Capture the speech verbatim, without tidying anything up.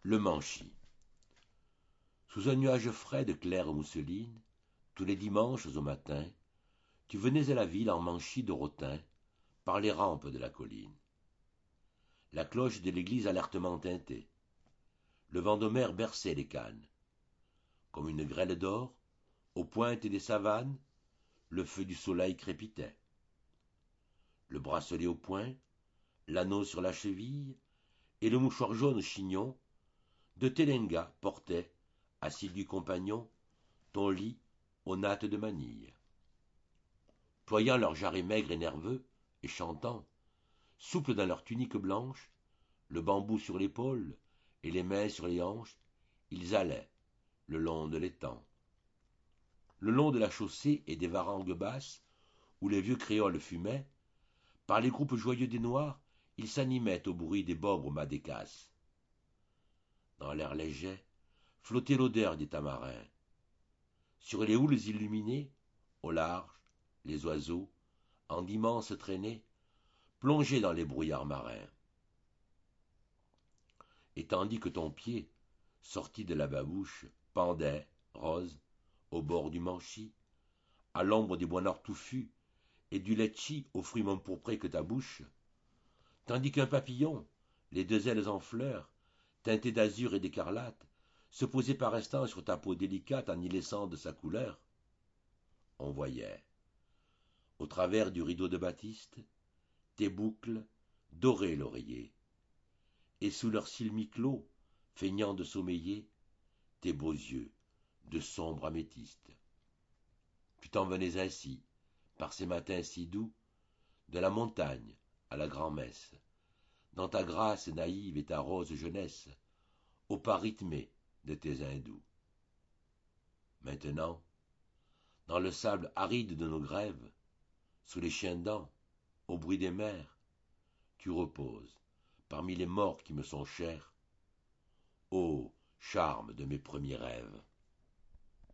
Le Manchy. Sous un nuage frais de claire mousseline, tous les dimanches au matin, tu venais à la ville en manchy de rotin, par les rampes de la colline. La cloche de l'église alertement tintait. Le vent de mer berçait les cannes. Comme une grêle d'or, aux pointes des savanes, le feu du soleil crépitait. Le bracelet au poing, l'anneau sur la cheville, et le mouchoir jaune chignon, de Telenga portaient, assidu compagnon, ton lit aux nattes de manille. Ployant leurs jarrets maigres et nerveux, et chantant, souples dans leur tunique blanche, le bambou sur l'épaule et les mains sur les hanches, ils allaient, le long de l'étang. Le long de la chaussée et des varangues basses, où les vieux créoles fumaient, par les groupes joyeux des noirs, ils s'animaient au bruit des bobres madécasses. Dans l'air léger, flottait l'odeur des tamarins. Sur les houles illuminées, au large, les oiseaux, en d'immenses traînées, plongeaient dans les brouillards marins. Et tandis que ton pied, sorti de la babouche, pendait, rose, au bord du Manchy, à l'ombre des bois noirs touffus, et du litchi aux fruits m'empourprés que ta bouche, tandis qu'un papillon, les deux ailes en fleurs, teinté d'azur et d'écarlate, se posait par instants sur ta peau délicate en y laissant de sa couleur, on voyait, au travers du rideau de batiste, tes boucles dorer l'oreiller, et sous leurs cils mi-clos, feignant de sommeiller, tes beaux yeux de sombre améthyste. Tu t'en venais ainsi, par ces matins si doux, de la montagne à la grand-messe, dans ta grâce naïve et ta rose jeunesse, au pas rythmé de tes hindous. Maintenant, dans le sable aride de nos grèves, sous les chiens dents, au bruit des mers, tu reposes, parmi les morts qui me sont chers, ô charme de mes premiers rêves.